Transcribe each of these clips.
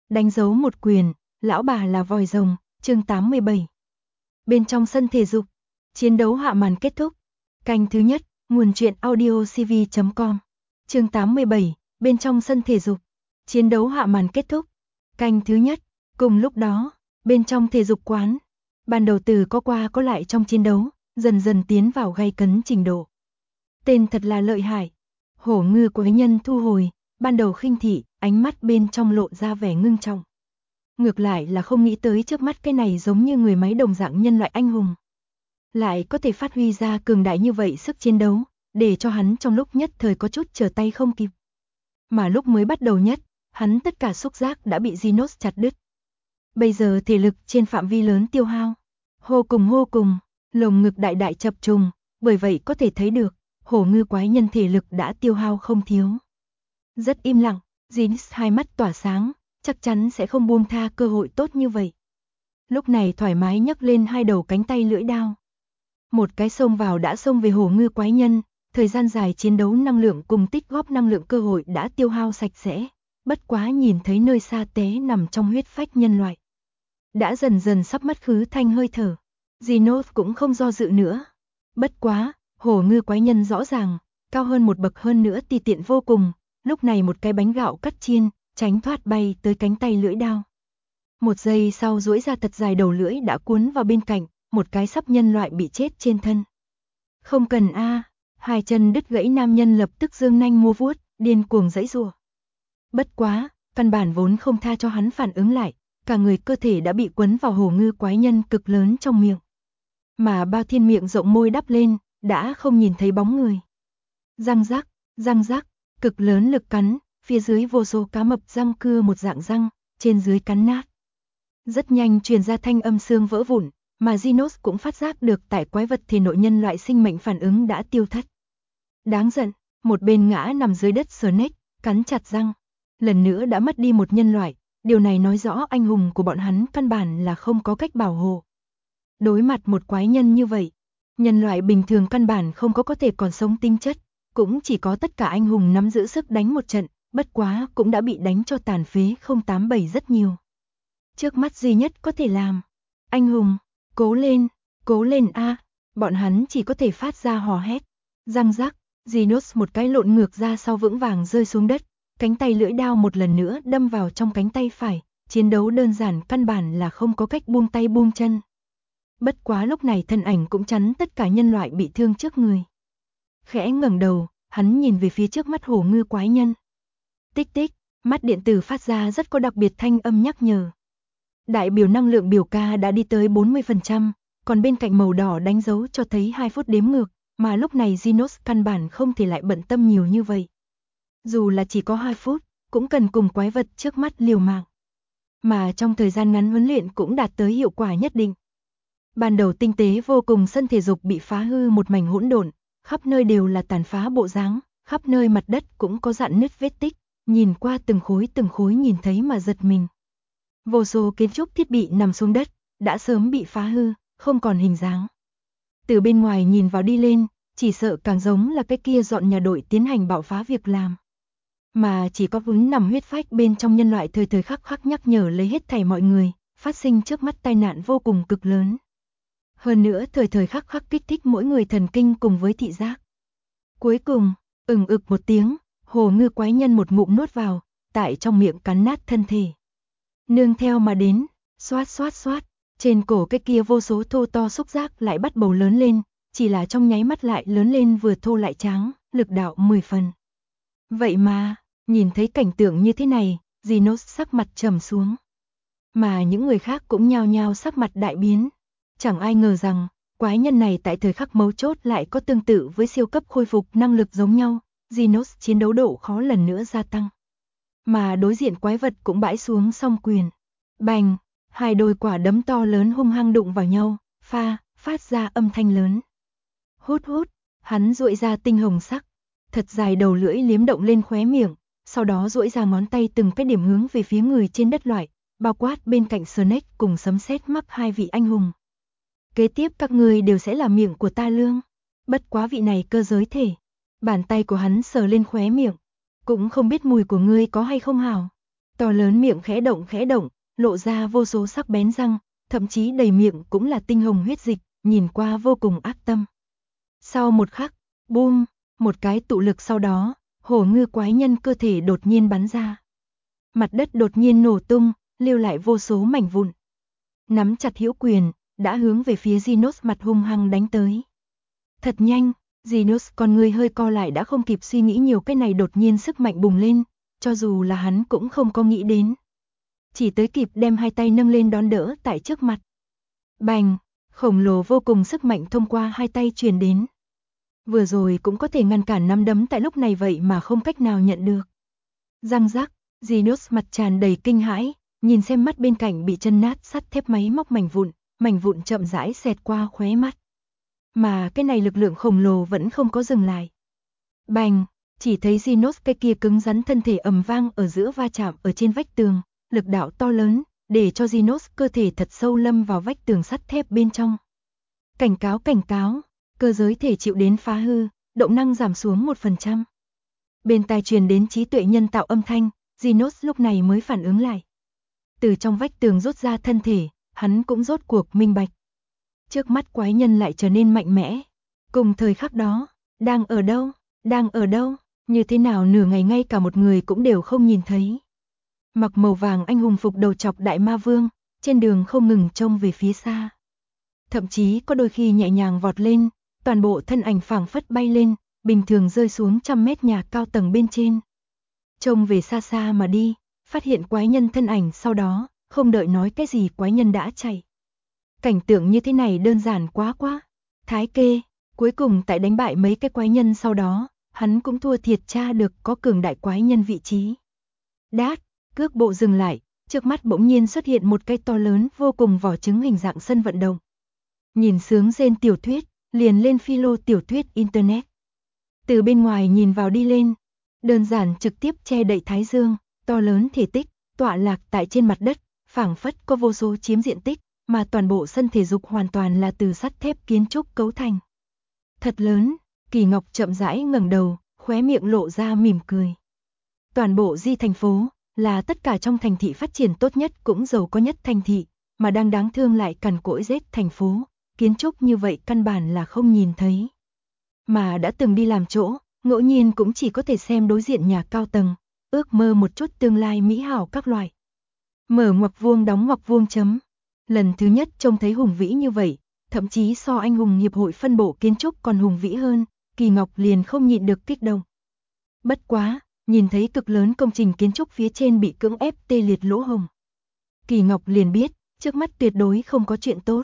đánh dấu một quyền, lão bà là vòi rồng, chương 87. Bên trong sân thể dục, chiến đấu hạ màn kết thúc. Canh thứ nhất, nguồn truyện audiocv.com. Chương 87, bên trong sân thể dục, chiến đấu hạ màn kết thúc. Canh thứ nhất, cùng lúc đó, bên trong thể dục quán, ban đầu từ có qua có lại trong chiến đấu, dần dần tiến vào gay cấn trình độ. Tên thật là lợi hại. Hổ ngư quái nhân thu hồi, ban đầu khinh thị, ánh mắt bên trong lộ ra vẻ ngưng trọng. Ngược lại là không nghĩ tới trước mắt cái này giống như người máy đồng dạng nhân loại anh hùng. Lại có thể phát huy ra cường đại như vậy sức chiến đấu, để cho hắn trong lúc nhất thời có chút trở tay không kịp. Mà lúc mới bắt đầu nhất, hắn tất cả xúc giác đã bị Genos chặt đứt. Bây giờ thể lực trên phạm vi lớn tiêu hao. Hô cùng, lồng ngực đại đại chập trùng, bởi vậy có thể thấy được, hổ ngư quái nhân thể lực đã tiêu hao không thiếu. Rất im lặng, Genos hai mắt tỏa sáng, chắc chắn sẽ không buông tha cơ hội tốt như vậy. Lúc này thoải mái nhấc lên hai đầu cánh tay lưỡi đao. Một cái xông vào đã xông về hổ ngư quái nhân, thời gian dài chiến đấu năng lượng cùng tích góp năng lượng cơ hội đã tiêu hao sạch sẽ, bất quá nhìn thấy nơi xa té nằm trong huyết phách nhân loại. Đã dần dần sắp mất khứ thanh hơi thở, Genos cũng không do dự nữa. Bất quá, hổ ngư quái nhân rõ ràng, cao hơn một bậc hơn nữa tùy tiện vô cùng, lúc này một cái bánh gạo cắt chiên, tránh thoát bay tới cánh tay lưỡi đao. Một giây sau duỗi ra thật dài đầu lưỡi đã cuốn vào bên cạnh, một cái sắp nhân loại bị chết trên thân. Không cần a, hai chân đứt gãy nam nhân lập tức giương nanh múa vuốt, điên cuồng giãy giụa. Bất quá, căn bản vốn không tha cho hắn phản ứng lại, cả người cơ thể đã bị quấn vào hổ ngư quái nhân cực lớn trong miệng. Mà bao thiên miệng rộng môi đắp lên, đã không nhìn thấy bóng người. Răng rắc, cực lớn lực cắn, phía dưới vô số cá mập răng cưa một dạng răng, trên dưới cắn nát. Rất nhanh truyền ra thanh âm xương vỡ vụn, mà Genos cũng phát giác được tại quái vật thể nội nhân loại sinh mệnh phản ứng đã tiêu thất. Đáng giận, một bên ngã nằm dưới đất Snake, cắn chặt răng. Lần nữa đã mất đi một nhân loại, điều này nói rõ anh hùng của bọn hắn căn bản là không có cách bảo hộ. Đối mặt một quái nhân như vậy, nhân loại bình thường căn bản không có thể còn sống tính chất, cũng chỉ có tất cả anh hùng nắm giữ sức đánh một trận, bất quá cũng đã bị đánh cho tàn phế 087 rất nhiều. Trước mắt duy nhất có thể làm, anh hùng, cố lên a, bọn hắn chỉ có thể phát ra hò hét. Răng rắc, Genos một cái lộn ngược ra sau vững vàng rơi xuống đất, cánh tay lưỡi đao một lần nữa đâm vào trong cánh tay phải, chiến đấu đơn giản căn bản là không có cách buông tay buông chân. Bất quá lúc này thân ảnh cũng chắn tất cả nhân loại bị thương trước người. Khẽ ngẩng đầu, hắn nhìn về phía trước mắt hổ ngư quái nhân. Tích tích, mắt điện tử phát ra rất có đặc biệt thanh âm nhắc nhở. Đại biểu năng lượng biểu ca đã đi tới 40%, còn bên cạnh màu đỏ đánh dấu cho thấy 2 phút đếm ngược, mà lúc này Genos căn bản không thể lại bận tâm nhiều như vậy. Dù là chỉ có 2 phút, cũng cần cùng quái vật trước mắt liều mạng. Mà trong thời gian ngắn huấn luyện cũng đạt tới hiệu quả nhất định. Ban đầu tinh tế vô cùng sân thể dục bị phá hư một mảnh hỗn độn, khắp nơi đều là tàn phá bộ dáng, khắp nơi mặt đất cũng có rạn nứt vết tích, nhìn qua từng khối nhìn thấy mà giật mình. Vô số kiến trúc thiết bị nằm xuống đất, đã sớm bị phá hư, không còn hình dáng. Từ bên ngoài nhìn vào đi lên, chỉ sợ càng giống là cái kia dọn nhà đội tiến hành bạo phá việc làm. Mà chỉ có vốn nằm huyết phách bên trong nhân loại thời thời khắc khắc nhắc nhở lấy hết thảy mọi người, phát sinh trước mắt tai nạn vô cùng cực lớn. Hơn nữa thời thời khắc khắc kích thích mỗi người thần kinh cùng với thị giác. Cuối cùng, ực một tiếng, hổ ngư quái nhân một ngụm nuốt vào, tại trong miệng cắn nát thân thể. Nương theo mà đến, xoát, trên cổ cái kia vô số thô to xúc giác lại bắt đầu lớn lên, chỉ là trong nháy mắt lại lớn lên vừa thô lại trắng, lực đạo 10 phần. Vậy mà, nhìn thấy cảnh tượng như thế này, Genos sắc mặt trầm xuống. Mà những người khác cũng nhao nhao sắc mặt đại biến. Chẳng ai ngờ rằng, quái nhân này tại thời khắc mấu chốt lại có tương tự với siêu cấp khôi phục năng lực giống nhau, Genos chiến đấu độ khó lần nữa gia tăng. Mà đối diện quái vật cũng bãi xuống song quyền. Bành, hai đôi quả đấm to lớn hung hăng đụng vào nhau, phát ra âm thanh lớn. Hút, hắn duỗi ra tinh hồng sắc, thật dài đầu lưỡi liếm động lên khóe miệng, sau đó duỗi ra ngón tay từng cái điểm hướng về phía người trên đất loại, bao quát bên cạnh Snake cùng sấm sét mắc hai vị anh hùng. Kế tiếp các người đều sẽ là miệng của ta lương. Bất quá vị này cơ giới thể. Bàn tay của hắn sờ lên khóe miệng. Cũng không biết mùi của ngươi có hay không hảo. To lớn miệng khẽ động, lộ ra vô số sắc bén răng, thậm chí đầy miệng cũng là tinh hồng huyết dịch, nhìn qua vô cùng ác tâm. Sau một khắc, boom, một cái tụ lực sau đó, hổ ngư quái nhân cơ thể đột nhiên bắn ra. Mặt đất đột nhiên nổ tung, lưu lại vô số mảnh vụn. Nắm chặt hữu quyền, đã hướng về phía Genos mặt hung hăng đánh tới. Thật nhanh, Genos con người hơi co lại đã không kịp suy nghĩ nhiều, cái này đột nhiên sức mạnh bùng lên, cho dù là hắn cũng không có nghĩ đến. Chỉ tới kịp đem hai tay nâng lên đón đỡ tại trước mặt. Bành, khổng lồ vô cùng sức mạnh thông qua hai tay truyền đến. Vừa rồi cũng có thể ngăn cản nắm đấm tại lúc này vậy mà không cách nào nhận được. Răng rắc, Genos mặt tràn đầy kinh hãi, nhìn xem mắt bên cạnh bị chân nát sắt thép máy móc mảnh vụn chậm rãi xẹt qua khóe mắt. Mà cái này lực lượng khổng lồ vẫn không có dừng lại. Bành, chỉ thấy Genos cái kia cứng rắn thân thể ầm vang ở giữa va chạm ở trên vách tường, lực đạo to lớn, để cho Genos cơ thể thật sâu lâm vào vách tường sắt thép bên trong. Cảnh cáo, cơ giới thể chịu đến phá hư, động năng giảm xuống 1%. Bên tai truyền đến trí tuệ nhân tạo âm thanh, Genos lúc này mới phản ứng lại. Từ trong vách tường rút ra thân thể, hắn cũng rốt cuộc minh bạch. Trước mắt quái nhân lại trở nên mạnh mẽ. Cùng thời khắc đó, đang ở đâu, như thế nào nửa ngày ngay cả một người cũng đều không nhìn thấy. Mặc màu vàng anh hùng phục đầu chọc đại ma vương, trên đường không ngừng trông về phía xa. Thậm chí có đôi khi nhẹ nhàng vọt lên, toàn bộ thân ảnh phảng phất bay lên, bình thường rơi xuống 100 mét nhà cao tầng bên trên. Trông về xa xa mà đi, phát hiện quái nhân thân ảnh sau đó, không đợi nói cái gì quái nhân đã chạy. Cảnh tượng như thế này đơn giản quá. Thái kê, cuối cùng tại đánh bại mấy cái quái nhân sau đó, hắn cũng thua thiệt tra được có cường đại quái nhân vị trí. Đát, cước bộ dừng lại, trước mắt bỗng nhiên xuất hiện một cái to lớn vô cùng vỏ trứng hình dạng sân vận động. Nhìn sướng rên tiểu thuyết, liền lên philo tiểu thuyết internet. Từ bên ngoài nhìn vào đi lên, đơn giản trực tiếp che đậy thái dương, to lớn thể tích, tọa lạc tại trên mặt đất, phảng phất có vô số chiếm diện tích, mà toàn bộ sân thể dục hoàn toàn là từ sắt thép kiến trúc cấu thành. Thật lớn, Kỳ Ngọc chậm rãi ngẩng đầu, khóe miệng lộ ra mỉm cười. Toàn bộ Di thành phố là tất cả trong thành thị phát triển tốt nhất cũng giàu có nhất thành thị, mà đang đáng thương lại cằn cỗi rết thành phố, kiến trúc như vậy căn bản là không nhìn thấy. Mà đã từng đi làm chỗ, ngẫu nhiên cũng chỉ có thể xem đối diện nhà cao tầng, ước mơ một chút tương lai mỹ hảo các loại. Mở ngoặc vuông đóng ngoặc vuông chấm. Lần thứ nhất trông thấy hùng vĩ như vậy, thậm chí so anh hùng hiệp hội phân bộ kiến trúc còn hùng vĩ hơn, Kỳ Ngọc liền không nhịn được kích động. Bất quá, nhìn thấy cực lớn công trình kiến trúc phía trên bị cưỡng ép tê liệt lỗ hổng. Kỳ Ngọc liền biết, trước mắt tuyệt đối không có chuyện tốt.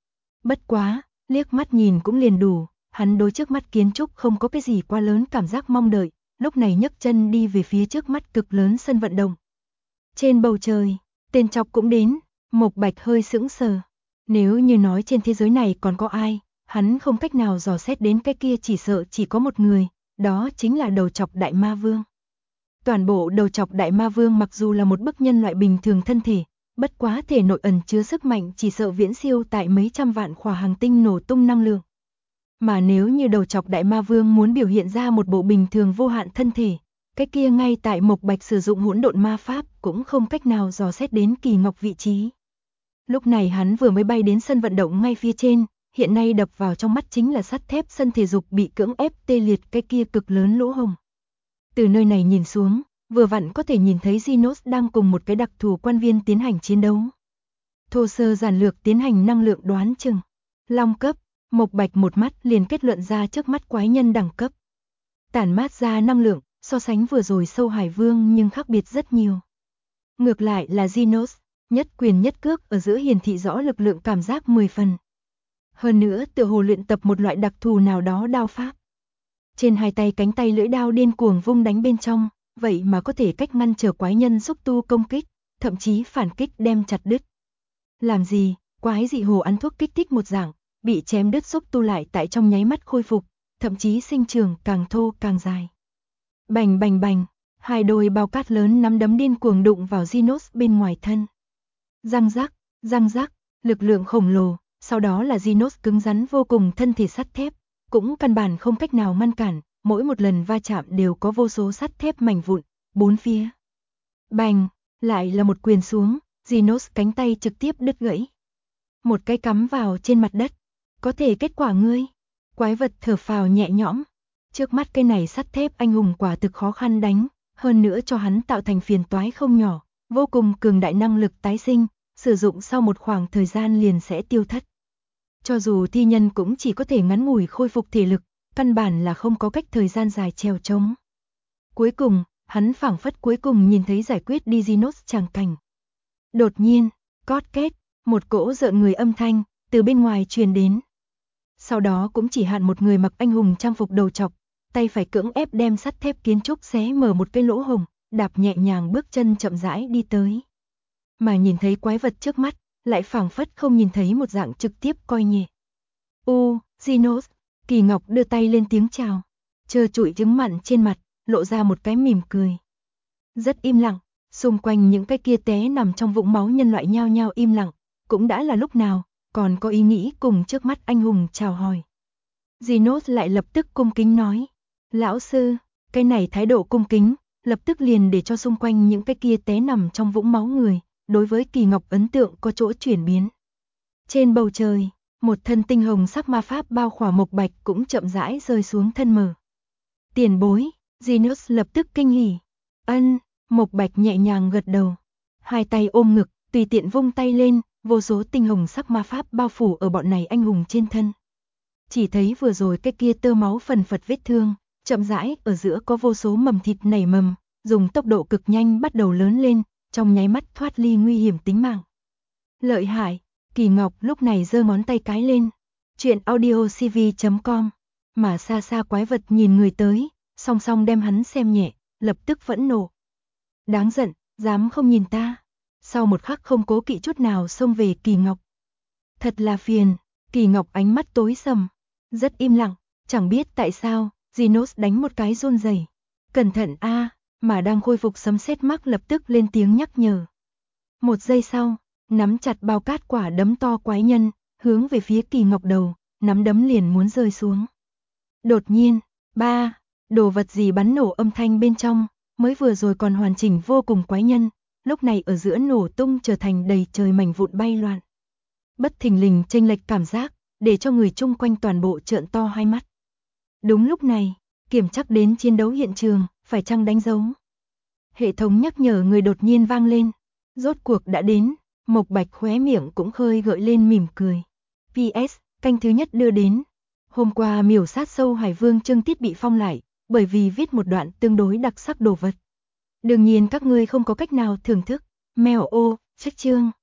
Bất quá, liếc mắt nhìn cũng liền đủ, hắn đối trước mắt kiến trúc không có cái gì quá lớn cảm giác mong đợi, lúc này nhấc chân đi về phía trước mắt cực lớn sân vận động. Trên bầu trời, tên chọc cũng đến, Mộc Bạch hơi sững sờ. Nếu như nói trên thế giới này còn có ai, hắn không cách nào dò xét đến cái kia chỉ sợ chỉ có một người, đó chính là đầu chọc đại ma vương. Toàn bộ đầu chọc đại ma vương mặc dù là một bức nhân loại bình thường thân thể, bất quá thể nội ẩn chứa sức mạnh chỉ sợ viễn siêu tại mấy trăm vạn khỏa hành tinh nổ tung năng lượng. Mà nếu như đầu chọc đại ma vương muốn biểu hiện ra một bộ bình thường vô hạn thân thể, cái kia ngay tại Mộc Bạch sử dụng hỗn độn ma pháp cũng không cách nào dò xét đến Kỳ Ngọc vị trí. Lúc này hắn vừa mới bay đến sân vận động ngay phía trên, hiện nay đập vào trong mắt chính là sắt thép sân thể dục bị cưỡng ép tê liệt cái kia cực lớn lỗ hổng. Từ nơi này nhìn xuống, vừa vặn có thể nhìn thấy Genos đang cùng một cái đặc thù quan viên tiến hành chiến đấu. Thô sơ giản lược tiến hành năng lượng đoán chừng. Long cấp, Mộc Bạch một mắt liền kết luận ra trước mắt quái nhân đẳng cấp. Tản mát ra năng lượng, so sánh vừa rồi sâu hải vương nhưng khác biệt rất nhiều. Ngược lại là Genos, nhất quyền nhất cước ở giữa hiển thị rõ lực lượng cảm giác 10 phần. Hơn nữa tựa hồ luyện tập một loại đặc thù nào đó đao pháp. Trên hai tay cánh tay lưỡi đao điên cuồng vung đánh bên trong, vậy mà có thể cách ngăn trở quái nhân xúc tu công kích, thậm chí phản kích đem chặt đứt. Làm gì, quái dị hồ ăn thuốc kích thích một dạng, bị chém đứt xúc tu lại tại trong nháy mắt khôi phục, thậm chí sinh trưởng càng thô càng dài. Bành bành bành, hai đôi bao cát lớn nắm đấm điên cuồng đụng vào Genos bên ngoài thân. Răng rắc, lực lượng khổng lồ, sau đó là Genos cứng rắn vô cùng thân thể sắt thép, cũng căn bản không cách nào ngăn cản, mỗi một lần va chạm đều có vô số sắt thép mảnh vụn, bốn phía. Bành, Lại là một quyền xuống, Genos cánh tay trực tiếp đứt gãy. Một cái cắm vào trên mặt đất. Có thể kết quả ngươi. Quái vật thở phào nhẹ nhõm. Trước mắt cái này sắt thép anh hùng quả thực khó khăn đánh, hơn nữa cho hắn tạo thành phiền toái không nhỏ, vô cùng cường đại năng lực tái sinh, sử dụng sau một khoảng thời gian liền sẽ tiêu thất. Cho dù thi nhân cũng chỉ có thể ngắn ngủi khôi phục thể lực, căn bản là không có cách thời gian dài trèo trống. Cuối cùng, hắn phảng phất cuối cùng nhìn thấy giải quyết đi Genos tràng cảnh. Đột nhiên, cót két, một cỗ rợn người âm thanh từ bên ngoài truyền đến. Sau đó cũng chỉ hạn một người mặc anh hùng trang phục đầu trọc, tay phải cưỡng ép đem sắt thép kiến trúc xé mở một cái lỗ hổng, đạp nhẹ nhàng bước chân chậm rãi đi tới. Mà nhìn thấy quái vật trước mắt, lại phảng phất không nhìn thấy một dạng trực tiếp coi nhẹ. Genos, Kỳ Ngọc đưa tay lên tiếng chào, trơ trụi trứng mặn trên mặt, lộ ra một cái mỉm cười. Rất im lặng, xung quanh những cái kia té nằm trong vũng máu nhân loại nhao nhao im lặng, cũng đã là lúc nào, còn có ý nghĩ cùng trước mắt anh hùng chào hỏi. Genos lại lập tức cung kính nói, lão sư, cái này thái độ cung kính, lập tức liền để cho xung quanh những cái kia té nằm trong vũng máu người, đối với Kỳ Ngọc ấn tượng có chỗ chuyển biến. Trên bầu trời, một thân tinh hồng sắc ma pháp bao khỏa Mộc Bạch cũng chậm rãi rơi xuống thân mờ. Tiền bối, Genos lập tức kinh hỉ. Ân, Mộc Bạch nhẹ nhàng gật đầu, hai tay ôm ngực, tùy tiện vung tay lên, vô số tinh hồng sắc ma pháp bao phủ ở bọn này anh hùng trên thân. Chỉ thấy vừa rồi cái kia tơ máu phần phật vết thương, chậm rãi ở giữa có vô số mầm thịt nảy mầm, dùng tốc độ cực nhanh bắt đầu lớn lên, trong nháy mắt thoát ly nguy hiểm tính mạng. Lợi hại, Kỳ Ngọc lúc này giơ ngón tay cái lên. Chuyện audiocv.com. Mà xa xa quái vật nhìn người tới, song song đem hắn xem nhẹ, lập tức phẫn nộ. Đáng giận, dám không nhìn ta. Sau một khắc không cố kỵ chút nào xông về Kỳ Ngọc. Thật là phiền, Kỳ Ngọc ánh mắt tối sầm, rất im lặng, chẳng biết tại sao, Genos đánh một cái run rẩy. Cẩn thận a, mà đang khôi phục sấm sét mắc lập tức lên tiếng nhắc nhở. Một giây sau, nắm chặt bao cát quả đấm to quái nhân, hướng về phía Kỳ Ngọc đầu, nắm đấm liền muốn rơi xuống. Đột nhiên, đồ vật gì bắn nổ âm thanh bên trong, mới vừa rồi còn hoàn chỉnh vô cùng quái nhân, lúc này ở giữa nổ tung trở thành đầy trời mảnh vụn bay loạn. Bất thình lình chênh lệch cảm giác, để cho người chung quanh toàn bộ trợn to hai mắt. Đúng lúc này, kiểm chắc đến chiến đấu hiện trường, phải chăng đánh dấu. Hệ thống nhắc nhở người đột nhiên vang lên, rốt cuộc đã đến, Mộc Bạch khóe miệng cũng khơi gợi lên mỉm cười. PS, canh thứ nhất đưa đến. Hôm qua miểu sát sâu Hải Vương chương tiết bị phong lại, bởi vì viết một đoạn tương đối đặc sắc đồ vật. Đương nhiên các ngươi không có cách nào thưởng thức. Mèo ô, trách chương.